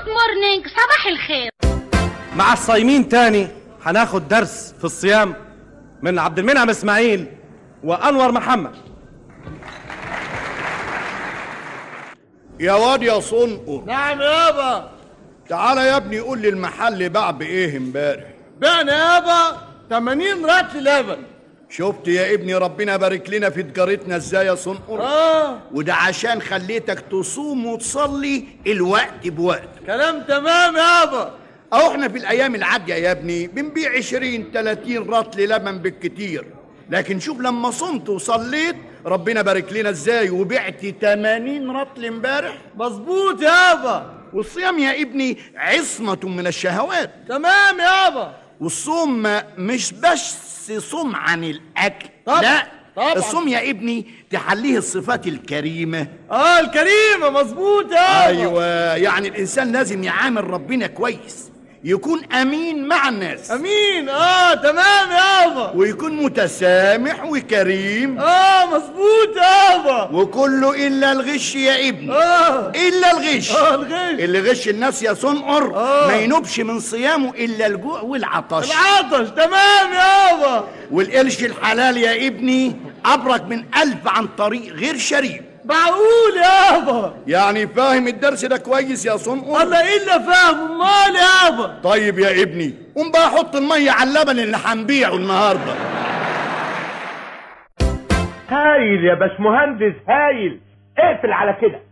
جود مورنينج، صباح الخير. مع الصايمين تاني هناخد درس في الصيام من عبد المنعم اسماعيل وانور محمد. يا واد يا صنقر. نعم يابا. تعالى يا ابني قول لي المحل باع بايه امبارح؟ بعنا يابا 80 رطل لبن. شفت يا ابني ربنا بارك لنا في تجارتنا ازاي يا صنقر؟ وده عشان خليتك تصوم وتصلي الوقت بوقت. كلام تمام يابا. اهو احنا في الايام العادية يا ابني بنبيع 20-30 رطل لبن بالكتير، لكن شوف لما صمت وصليت ربنا بارك لنا ازاي وبعت 80 رطل امبارح. مظبوط يابا. والصيام يا ابني عصمة من الشهوات. تمام يابا. والصوم مش بس صوم عن الاكل، طبعا. لا طبعا. الصوم يا ابني تحليه الصفات الكريمة. الكريمة مظبوط يابا. ايوه، يعني الانسان لازم يعامل ربنا كويس، يكون امين مع الناس. امين. تمام يابا. ويكون متسامح وكريم. مظبوط يابا. وكله الا الغش يا ابني. الا الغش. الغش. اللي غش الناس يا صنقر ما ينوبش من صيامه الا الجوع والعطش. تمام يابا. والقرش الحلال يا ابني ابرك من 1000 عن طريق غير شريف. معقول يابا. يعني فاهم الدرس ده كويس يا صنقر؟ الله الا فاهم. امال يابا. طيب يا ابني قوم بقى حط الميه على اللبن اللي هنبيعه النهارده. هايل يا باشمهندس هايل. اقفل على كده.